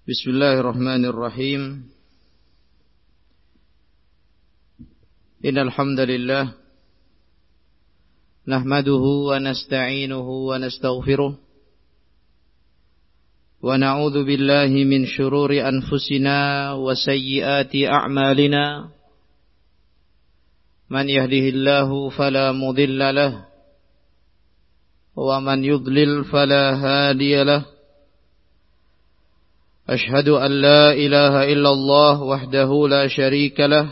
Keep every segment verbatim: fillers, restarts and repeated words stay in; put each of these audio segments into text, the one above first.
Bismillahirrahmanirrahim. Innal hamdalillah nahmaduhu wa nasta'inuhu wa nastaghfiruh wa na'udzu billahi min shururi anfusina wa sayyiati a'malina. Man yahdihillahu fala mudilla lahu wa man yudlil fala hadiya lahu. أشهد أن لا إله إلا الله وحده لا شريك له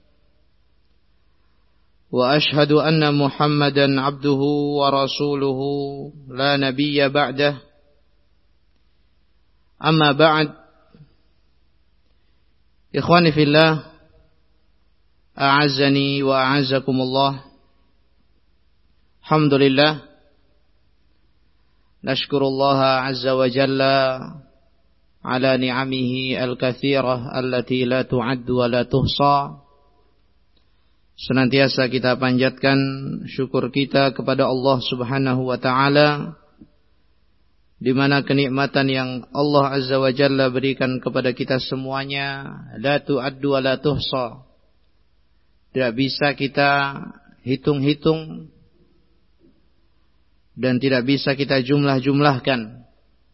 وأشهد أن محمدا عبده ورسوله لا نبي بعده. أما بعد، إخواني في الله، أعزني وأعزكم الله. الحمد لله، نشكر الله عز وجل ala ni'amihi al-katsirah allati la tu'addu wa la tuhsa. Senantiasa kita panjatkan syukur kita kepada Allah Subhanahu wa taala, di mana kenikmatan yang Allah Azza wa Jalla berikan kepada kita semuanya la tu'addu wa la tuhsa, tidak bisa kita hitung-hitung dan tidak bisa kita jumlah-jumlahkan.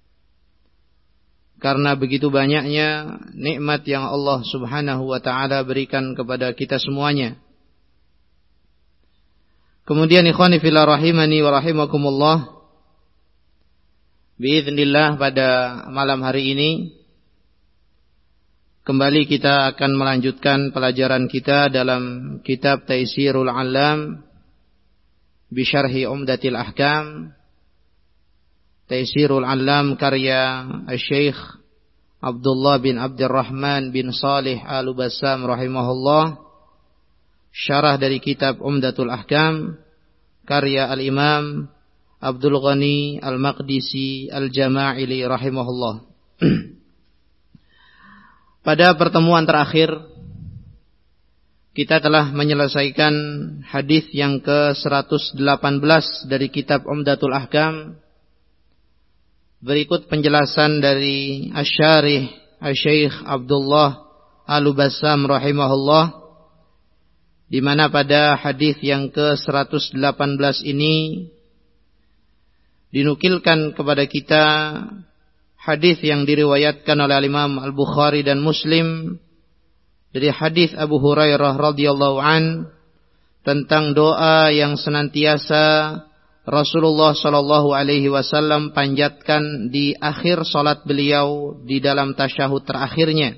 Karena begitu banyaknya nikmat yang Allah Subhanahu wa taala berikan kepada kita semuanya. Kemudian ikhwani fillah rahimani wa rahimakumullah, biiznillah pada malam hari ini kembali kita akan melanjutkan pelajaran kita dalam kitab Taisirul Allam bi Syarhi Umdatil Ahkam. Taisirul Allam karya Syekh Abdullah bin Abdurrahman bin Salih Al-Bassam rahimahullah, syarah dari kitab Umdatul Ahkam karya Al-Imam Abdul Ghani Al-Maqdisi Al-Jama'ili rahimahullah. Pada pertemuan terakhir kita telah menyelesaikan hadis yang ke seratus delapan belas dari kitab Umdatul Ahkam. Berikut penjelasan dari Asy-Syarih Asy-Syaikh Abdullah Al-Bassam rahimahullah, di mana pada hadis yang ke seratus delapan belas ini dinukilkan kepada kita hadis yang diriwayatkan oleh Imam Al-Bukhari dan Muslim dari hadis Abu Hurairah radhiyallahu an tentang doa yang senantiasa Rasulullah sallallahu alaihi wasallam panjatkan di akhir salat beliau di dalam tasyahud terakhirnya,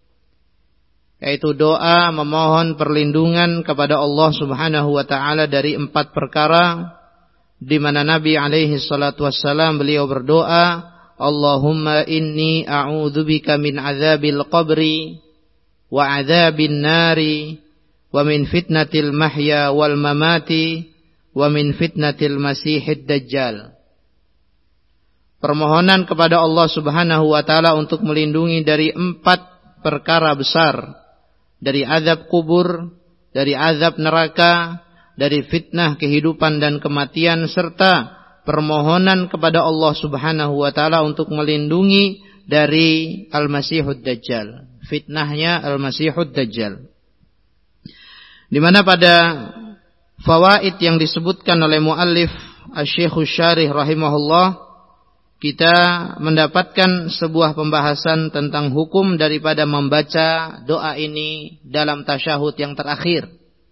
yaitu doa memohon perlindungan kepada Allah Subhanahu wa taala dari empat perkara, di mana Nabi alaihi salatu wassalam beliau berdoa, Allahumma inni a'udzubika min azabil qabri wa azabin nari wa min fitnatil mahya wal mamati wa min fitnatil masihid dajjal. Permohonan kepada Allah Subhanahu wa taala untuk melindungi dari empat perkara besar, dari azab kubur, dari azab neraka, dari fitnah kehidupan dan kematian, serta permohonan kepada Allah Subhanahu wa taala untuk melindungi dari al-masihud dajjal, fitnahnya al-masihud dajjal. Di mana pada fawaid yang disebutkan oleh muallif Asy-Syaikh Asy-Syarih rahimahullah, kita mendapatkan sebuah pembahasan tentang hukum daripada membaca doa ini dalam tasyahud yang terakhir.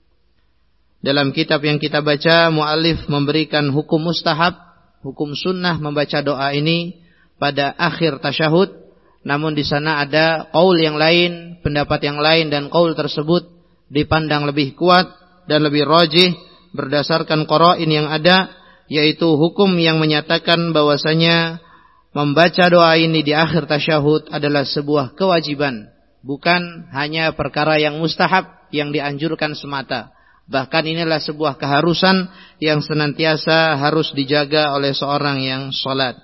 Dalam kitab yang kita baca, muallif memberikan hukum mustahab, hukum sunnah membaca doa ini pada akhir tasyahud. Namun di sana ada qaul yang lain, pendapat yang lain, dan qaul tersebut dipandang lebih kuat dan lebih rajih berdasarkan qara'in yang ada, yaitu hukum yang menyatakan bahwasanya membaca doa ini di akhir tasyahud adalah sebuah kewajiban, bukan hanya perkara yang mustahab yang dianjurkan semata. Bahkan inilah sebuah keharusan yang senantiasa harus dijaga oleh seorang yang salat.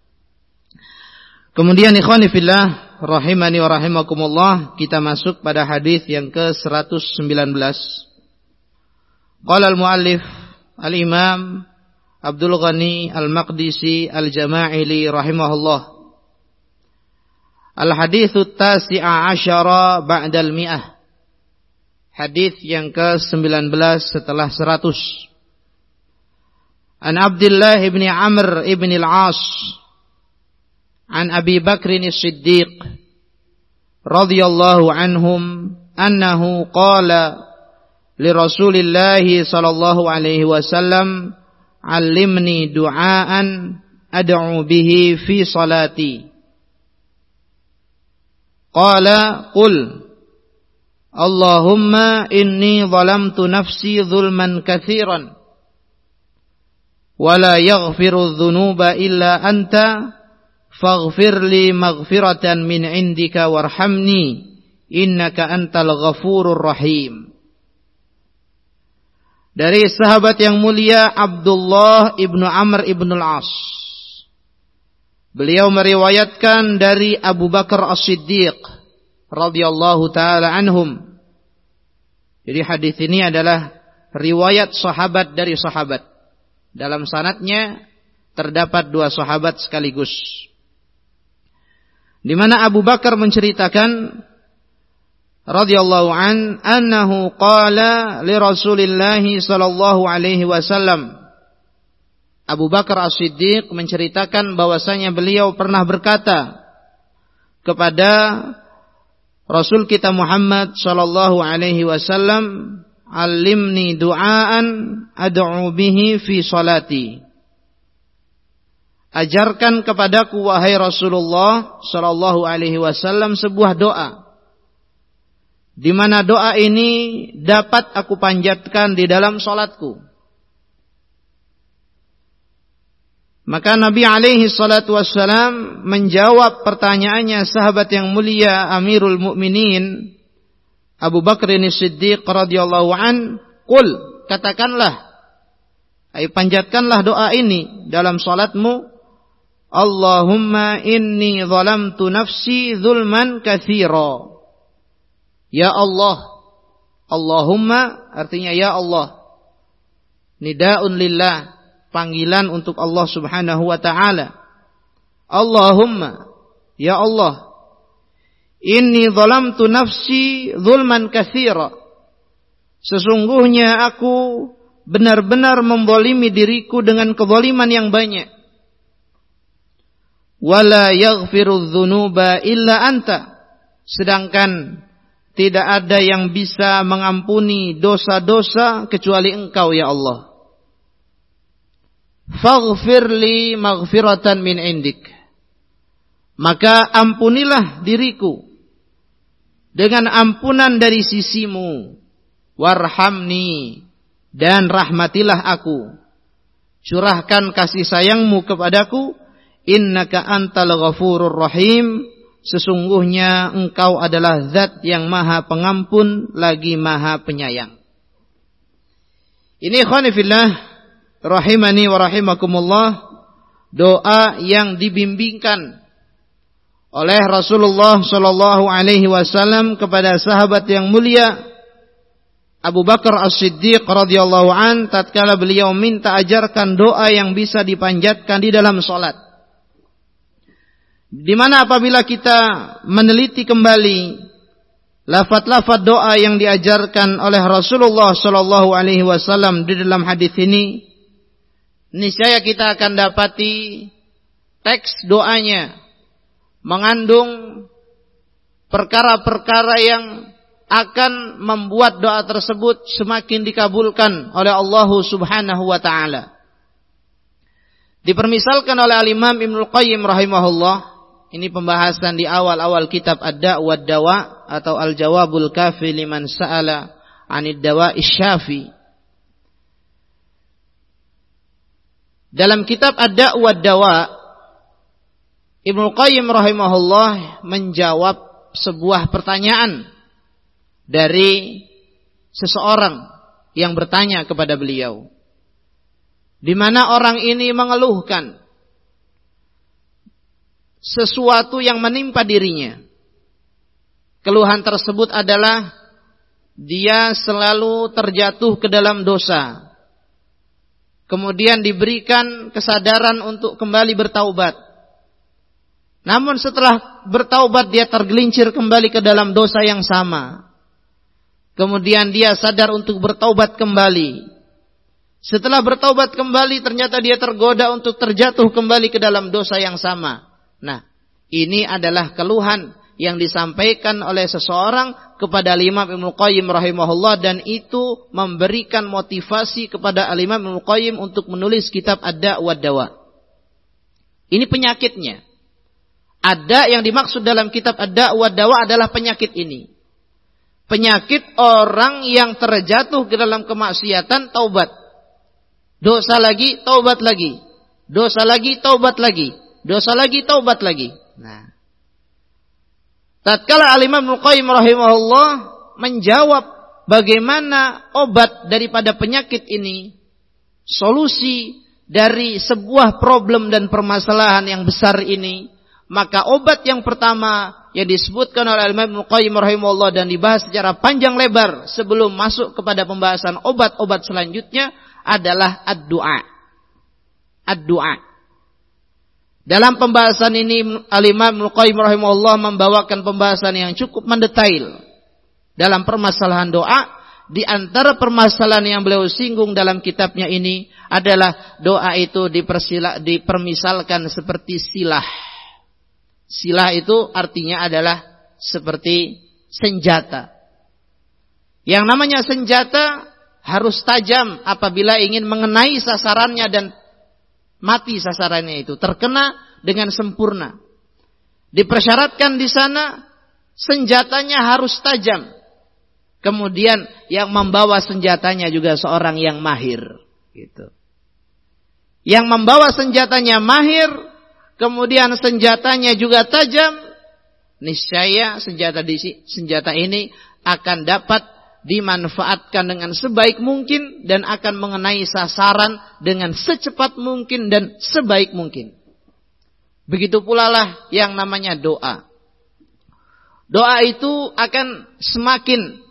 Kemudian ikhwani fillah rahimani wa rahimakumullah, kita masuk pada hadis yang ke seratus sembilan belas. Qala al-muallif al-imam Abdul Ghani Al-Maqdisi Al-Jama'ili rahimahullah, Al-haditsu tasi'a asyara ba'dal mi'ah. Hadis yang ke sembilan belas setelah seratus. An Abdullah ibn Amr ibn al-As an Abi Bakr as-Siddiq radhiyallahu anhum annahu qala li Rasulillah sallallahu alaihi wasallam allimni du'aan ad'u bihi fi salati. Qala qul Allahumma inni zalamtu nafsi zulman katsiran wa la yaghfiru dzunuba illa anta faghfir li maghfiratan min indika warhamni innaka antal ghafurur rahim. Dari sahabat yang mulia Abdullah ibnu Amr ibnu al-As, beliau meriwayatkan dari Abu Bakar As-Siddiq radhiyallahu taala anhum. Jadi hadis ini adalah riwayat sahabat dari sahabat. Dalam sanadnya terdapat dua sahabat sekaligus. Di mana Abu Bakar menceritakan radhiyallahu an annahu qala li Rasulillah sallallahu alaihi wasallam. Abu Bakar As-Siddiq menceritakan bahwasanya beliau pernah berkata kepada Rasul kita Muhammad sallallahu alaihi wasallam, "Allimni du'aan ad'u bihi fi salati." Ajarkan kepadaku wahai Rasulullah sallallahu alaihi wasallam sebuah doa, di mana doa ini dapat aku panjatkan di dalam salatku. Maka Nabi alaihi salatu wassalam menjawab pertanyaannya sahabat yang mulia Amirul Mukminin Abu Bakr as-Siddiq radhiyallahu an, "Qul," katakanlah, ay panjatkanlah doa ini dalam salatmu, "Allahumma inni zalamtu nafsi zulman katsira." Ya Allah, Allahumma artinya ya Allah. Nidaun lillah, panggilan untuk Allah Subhanahu wa taala. Allahumma, ya Allah, inni zalamtu nafsi zulman katsira. Sesungguhnya aku benar-benar membolimi diriku dengan kezaliman yang banyak. Wala yaghfiru dzunuba illa anta. Sedangkan tidak ada yang bisa mengampuni dosa-dosa kecuali Engkau ya Allah. Faghfir li maghfiratan min indik. Maka ampunilah diriku dengan ampunan dari sisimu. Warhamni, dan rahmatilah aku. Curahkan kasih sayangmu kepadaku. Innaka antal ghafurur rahim. Sesungguhnya engkau adalah zat yang maha pengampun lagi maha penyayang. Ini khonifillah rahimani wa rahimakumullah, doa yang dibimbingkan oleh Rasulullah sallallahu alaihi wasallam kepada sahabat yang mulia Abu Bakar As-Siddiq radhiyallahu an tatkala beliau minta ajarkan doa yang bisa dipanjatkan di dalam salat. Di mana apabila kita meneliti kembali lafaz-lafaz doa yang diajarkan oleh Rasulullah sallallahu alaihi wasallam di dalam hadis ini, niscaya kita akan dapati teks doanya mengandung perkara-perkara yang akan membuat doa tersebut semakin dikabulkan oleh Allah Subhanahu wa taala. Dipermisalkan oleh Al-Imam Ibnul Qayyim rahimahullah, ini pembahasan di awal-awal kitab Ad-Da' wa Dawa atau Al-Jawabul Kafi liman sa'ala 'anid dawa'i syafi. Dalam kitab Ad-Da' wa Dawa, Ibnu Qayyim rahimahullah menjawab sebuah pertanyaan dari seseorang yang bertanya kepada beliau, di mana orang ini mengeluhkan sesuatu yang menimpa dirinya. Keluhan tersebut adalah dia selalu terjatuh ke dalam dosa, kemudian diberikan kesadaran untuk kembali bertaubat, Namun setelah bertaubat dia tergelincir kembali ke dalam dosa yang sama. Kemudian dia sadar untuk bertaubat kembali. Setelah bertaubat kembali ternyata dia tergoda untuk terjatuh kembali ke dalam dosa yang sama. Nah, ini adalah keluhan yang disampaikan oleh seseorang kepada Imam Ibnu Qayyim rahimahullah, dan itu memberikan motivasi kepada Imam Ibnu Qayyim untuk menulis kitab Ad-Da' wad Dawa. Ini penyakitnya. Ada yang dimaksud dalam kitab Ad-Da' wad Dawa adalah penyakit ini. Penyakit orang yang terjatuh ke dalam kemaksiatan, taubat. Dosa lagi, taubat lagi. Dosa lagi, taubat lagi. Dosa lagi, taubat lagi. Nah, tatkala Al-Imam Ibnu Qayyim rahimahullah menjawab bagaimana obat daripada penyakit ini, solusi dari sebuah problem dan permasalahan yang besar ini, maka obat yang pertama yang disebutkan oleh Imam Ibnu Qayyim rahimahullah dan dibahas secara panjang lebar sebelum masuk kepada pembahasan obat-obat selanjutnya adalah ad-du'a. Ad-du'a. Dalam pembahasan ini Al-Imam Ibnu Qayyim rahimahullah membawakan pembahasan yang cukup mendetail dalam permasalahan doa. Di antara permasalahan yang beliau singgung dalam kitabnya ini adalah doa itu dipersila, dipermisalkan seperti silah. Silah itu artinya adalah seperti senjata. Yang namanya senjata harus tajam apabila ingin mengenai sasarannya dan mati sasarannya itu, terkena dengan sempurna. Dipersyaratkan di sana senjatanya harus tajam. Kemudian yang membawa senjatanya juga seorang yang mahir, gitu. Yang membawa senjatanya mahir, kemudian senjatanya juga tajam, niscaya senjata di senjata ini akan dapat dimanfaatkan dengan sebaik mungkin dan akan mengenai sasaran dengan secepat mungkin dan sebaik mungkin. Begitu pula lah yang namanya doa. Doa itu akan semakin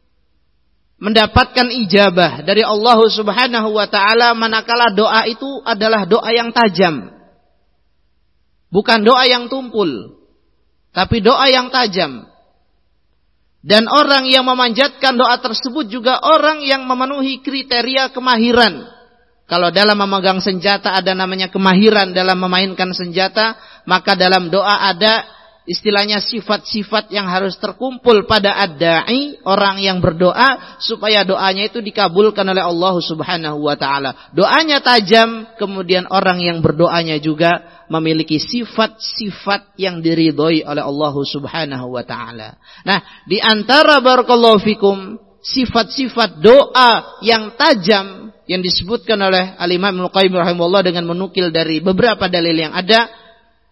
mendapatkan ijabah dari Allah Subhanahu wa taala manakala doa itu adalah doa yang tajam. Bukan doa yang tumpul, tapi doa yang tajam. Dan orang yang memanjatkan doa tersebut juga orang yang memenuhi kriteria kemahiran. Kalau dalam memegang senjata ada namanya kemahiran dalam memainkan senjata, maka dalam doa ada istilahnya sifat-sifat yang harus terkumpul pada ad-da'i, orang yang berdoa, supaya doanya itu dikabulkan oleh Allah Subhanahu wa taala. Doanya tajam, kemudian orang yang berdoanya juga memiliki sifat-sifat yang diridhoi oleh Allah Subhanahu wa taala. Nah, di antara barakallahu fikum sifat-sifat doa yang tajam yang disebutkan oleh Al-Imam Ibnu Qayyim rahimahullah dengan menukil dari beberapa dalil yang ada,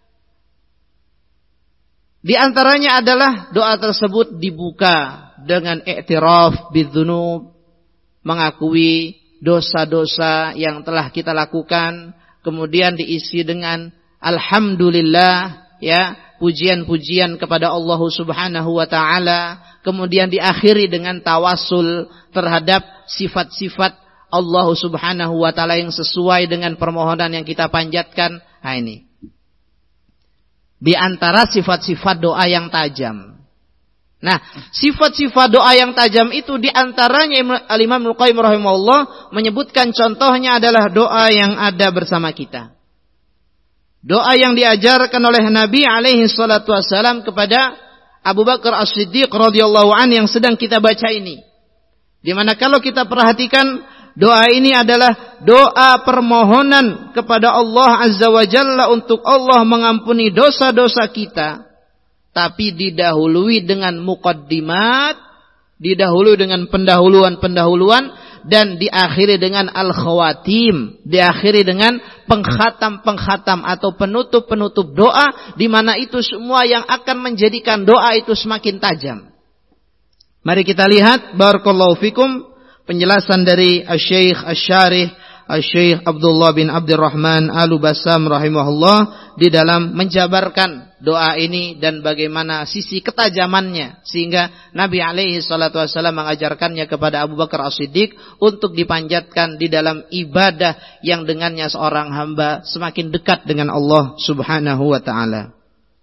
di antaranya adalah doa tersebut dibuka dengan i'tiraf bidzunub, mengakui dosa-dosa yang telah kita lakukan, kemudian diisi dengan alhamdulillah, ya, pujian-pujian kepada Allah Subhanahu wa taala, kemudian diakhiri dengan tawassul terhadap sifat-sifat Allah Subhanahu wa taala yang sesuai dengan permohonan yang kita panjatkan. Nah, ini di antara sifat-sifat doa yang tajam. Nah, sifat-sifat doa yang tajam itu di antaranya Al-Imam Ibnu Qayyim rahimahullah menyebutkan contohnya adalah doa yang ada bersama kita. Doa yang diajarkan oleh Nabi alaihi salatu wassalam kepada Abu Bakar As-Siddiq radhiyallahu anhu yang sedang kita baca ini. Di mana kalau kita perhatikan doa ini adalah doa permohonan kepada Allah Azza wa Jalla untuk Allah mengampuni dosa-dosa kita, tapi didahului dengan muqaddimat, didahului dengan pendahuluan-pendahuluan, dan diakhiri dengan al-khawatim, diakhiri dengan pengkhatam-pengkhatam atau penutup-penutup doa, di mana itu semua yang akan menjadikan doa itu semakin tajam. Mari kita lihat barakallahu fikum penjelasan dari Asy-Syaikh Asy-Syarih Asy-Syaikh Abdullah bin Abdurrahman Al-Bassam rahimahullah di dalam menjabarkan doa ini dan bagaimana sisi ketajamannya, sehingga Nabi alaihi salatu wasallam mengajarkannya kepada Abu Bakar As-Siddiq untuk dipanjatkan di dalam ibadah yang dengannya seorang hamba semakin dekat dengan Allah Subhanahu wa taala.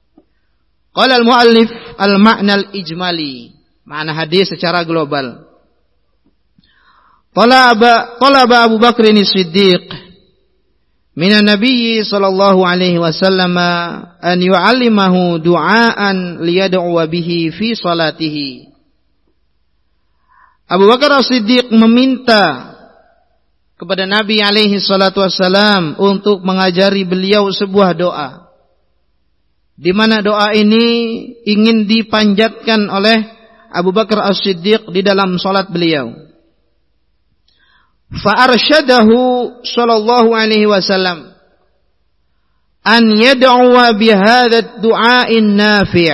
Qala al-muallif al-ma'na al-ijmali. Makna hadis secara global. Talaba talaba Abu Bakr as-Siddiq min an-nabiy sallallahu alaihi wasallam an yu'allimahu du'aan liyad'u bihi fi salatihi. Abu Bakar as-Siddiq meminta kepada Nabi alaihi salatu wassalam untuk mengajari beliau sebuah doa, di mana doa ini ingin dipanjatkan oleh Abu Bakar as-Siddiq di dalam salat beliau. Fa'arsyadahu sallallahu alaihi wasallam an yad'uwa bihadha du'ain nafi'.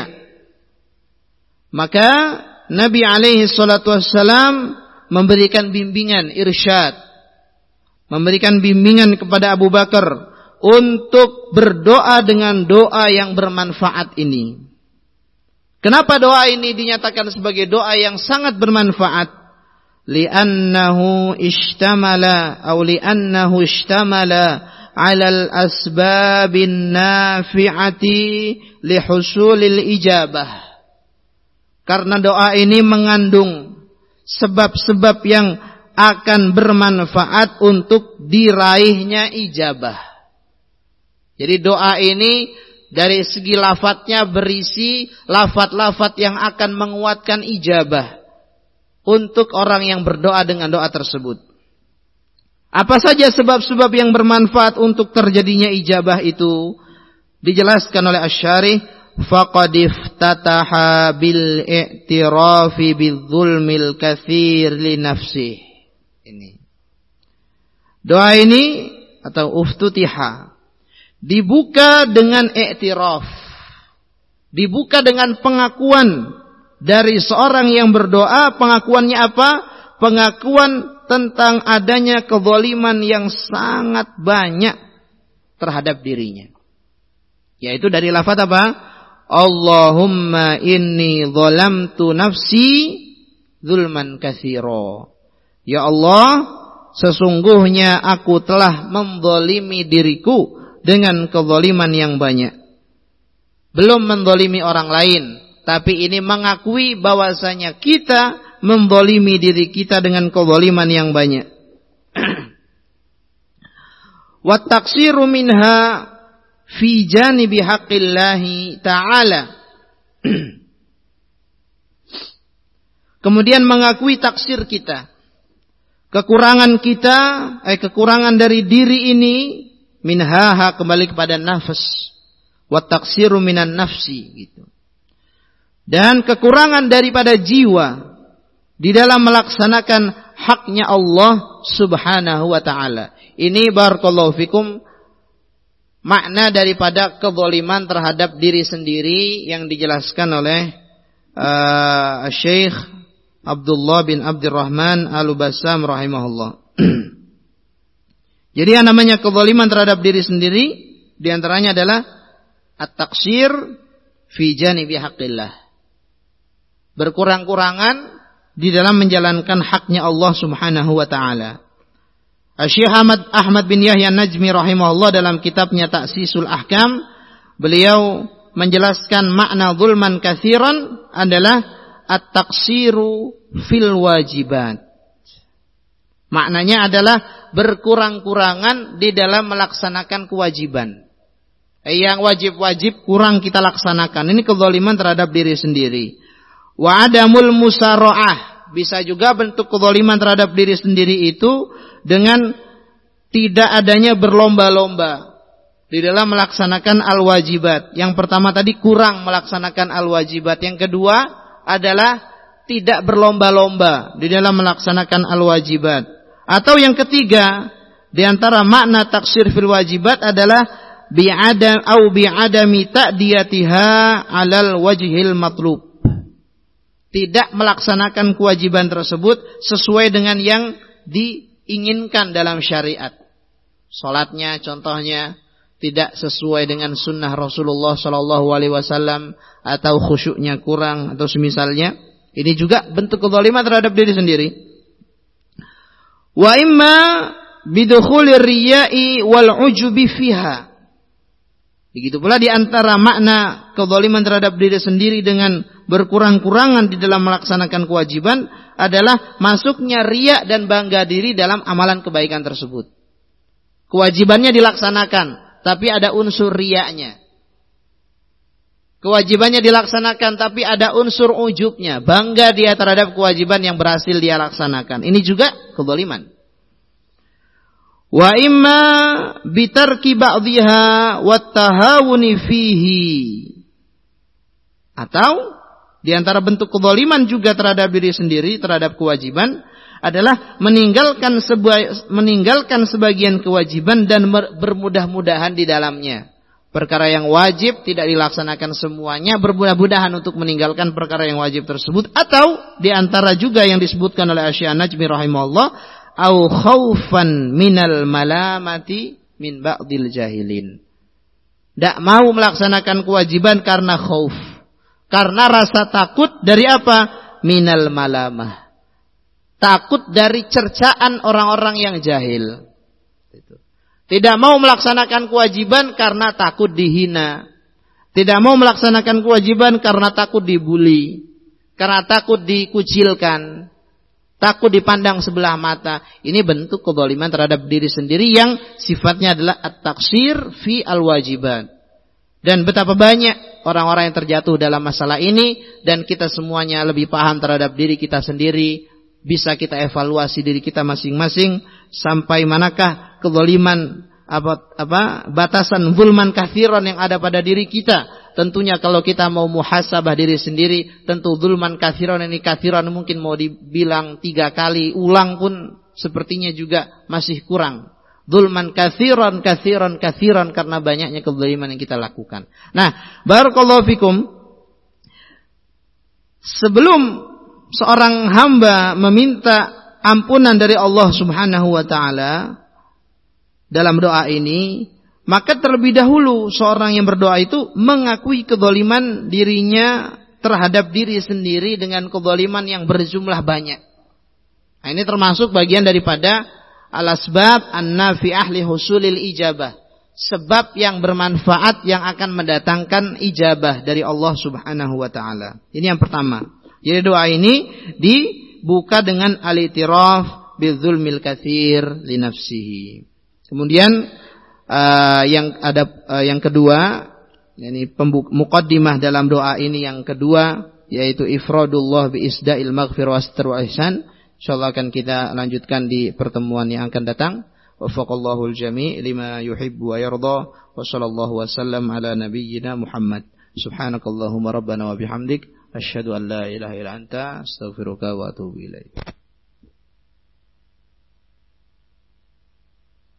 Maka Nabi alaihi salatu wassalam memberikan bimbingan, irsyad, memberikan bimbingan kepada Abu Bakar untuk berdoa dengan doa yang bermanfaat ini. Kenapa doa ini dinyatakan sebagai doa yang sangat bermanfaat? Li'annahu ishtamala atau li'annahu ishtamala 'ala al-asbabin nafi'ati lihusulil ijabah. Karena doa ini mengandung sebab-sebab yang akan bermanfaat untuk diraihnya ijabah. Jadi doa ini dari segi lafadznya berisi lafadz-lafadz yang akan menguatkan ijabah untuk orang yang berdoa dengan doa tersebut. Apa saja sebab-sebab yang bermanfaat untuk terjadinya ijabah itu? Dijelaskan oleh Asy-Syarih, faqad iftataha bil i'tirafi bidzulmil katsir li nafsihi. Ini. Doa ini atau uftutiha dibuka dengan i'tiraf. Dibuka dengan pengakuan dari seorang yang berdoa. Pengakuannya apa? Pengakuan tentang adanya kezaliman yang sangat banyak terhadap dirinya. Yaitu dari lafaz apa? Allahumma inni zalamtu nafsi zulman katsira. Ya Allah, sesungguhnya aku telah menzalimi diriku dengan kezaliman yang banyak. Belum menzalimi orang lain, tapi ini mengakui bahwasanya kita menzalimi diri kita dengan kezaliman yang banyak. Wa taqsiru minha fi janibi haqqillahi ta'ala. Kemudian mengakui taksir kita, kekurangan kita, eh kekurangan dari diri ini, minhaha kembali kepada nafas, wa taqsiru minan nafsi gitu. Dan kekurangan daripada jiwa di dalam melaksanakan haknya Allah Subhanahu wa taala. Ini barakallahu fikum makna daripada kezaliman terhadap diri sendiri yang dijelaskan oleh uh, Syekh Abdullah bin Abdurrahman Al-Bassam rahimahullah. Jadi yang namanya kezaliman terhadap diri sendiri diantaranya adalah at-taqsir fi janibi haqqillah. Berkurang-kurangan di dalam menjalankan haknya Allah Subhanahu wa taala. Syekh Ahmad Ahmad bin Yahya Najmi rahimahullah dalam kitabnya Ta'sisul Ahkam, beliau menjelaskan makna zulman katsiran adalah at-taqsiru fil wajibat. Maknanya adalah berkurang-kurangan di dalam melaksanakan kewajiban. Yang wajib-wajib kurang kita laksanakan. Ini kezaliman terhadap diri sendiri. Wa adamul musara'ah, bisa juga bentuk kezaliman terhadap diri sendiri itu dengan tidak adanya berlomba-lomba di dalam melaksanakan al-wajibat. Yang pertama tadi kurang melaksanakan al-wajibat. Yang kedua adalah tidak berlomba-lomba di dalam melaksanakan al-wajibat. Atau yang ketiga di antara makna taksir fil wajibat adalah bi'adam au bi'adami ta'diyatiha 'alal wajhil matlub. Tidak melaksanakan kewajiban tersebut sesuai dengan yang diinginkan dalam syariat. Salatnya contohnya tidak sesuai dengan sunnah Rasulullah Sallallahu Alaihi Wasallam, atau khusyuknya kurang atau semisalnya. Ini juga bentuk kezaliman terhadap diri sendiri. Wa imma bidukhulir riya'i wal ujubi fiha. Begitu pula di antara makna kezaliman terhadap diri sendiri dengan berkurang-kurangan di dalam melaksanakan kewajiban adalah masuknya riya dan bangga diri dalam amalan kebaikan tersebut. Kewajibannya dilaksanakan, tapi ada unsur riyanya. Kewajibannya dilaksanakan, tapi ada unsur ujubnya. Bangga dia terhadap kewajiban yang berhasil dia laksanakan. Ini juga kezaliman. Wa imma bitarki ba'dhiha wattahawuni fihi. Atau di antara bentuk kezaliman juga terhadap diri sendiri, terhadap kewajiban adalah meninggalkan sebuah, meninggalkan sebagian kewajiban dan bermudah-mudahan di dalamnya. Perkara yang wajib tidak dilaksanakan semuanya, bermudah-mudahan untuk meninggalkan perkara yang wajib tersebut. Atau di antara juga yang disebutkan oleh Asy-Najmi rahimahullah, au khaufan minal malamati min ba'dil jahilin. Tidak mau melaksanakan kewajiban karena khauf, karena rasa takut dari apa? Minal malamah. Takut dari cercaan orang-orang yang jahil. Tidak mau melaksanakan kewajiban karena takut dihina. Tidak mau melaksanakan kewajiban karena takut dibuli, karena takut dikucilkan, takut dipandang sebelah mata. Ini bentuk kezaliman terhadap diri sendiri yang sifatnya adalah at-taqsir fi al-wajibat. Dan betapa banyak orang-orang yang terjatuh dalam masalah ini, dan kita semuanya lebih paham terhadap diri kita sendiri. Bisa kita evaluasi diri kita masing-masing sampai manakah kezaliman apa apa batasan zulman katsiran yang ada pada diri kita. Tentunya kalau kita mau muhasabah diri sendiri, tentu zulman katsiran ini katsiran mungkin mau dibilang tiga kali ulang pun sepertinya juga masih kurang. Zulman katsiran katsiran katsiran karena banyaknya kezaliman yang kita lakukan. Nah, barakallahu fikum. Sebelum seorang hamba meminta ampunan dari Allah Subhanahu wa taala dalam doa ini, maka terlebih dahulu seorang yang berdoa itu mengakui kezaliman dirinya terhadap diri sendiri dengan kezaliman yang berjumlah banyak. Nah, ini termasuk bagian daripada al-asbab an-nafi'ah li husulil ijabah. Sebab yang bermanfaat yang akan mendatangkan ijabah dari Allah Subhanahu wa taala. Ini yang pertama. Jadi doa ini dibuka dengan al-i'tiraf bidzulmil katsir li nafsihi. Kemudian uh, yang ada uh, yang kedua, yakni muqaddimah dalam doa ini yang kedua, yaitu ifradullah bi isda'il maghfir wa astar wa ihsan. Insyaallah akan kita lanjutkan di pertemuan yang akan datang. Waffaqallahul jami' lima yuhibbu wa yarda. Wa sallallahu wasallam ala nabiyyina Muhammad. Subhanakallahumma rabbana wa bihamdik asyhadu an la ilaha illa anta astaghfiruka wa atubu ilaik.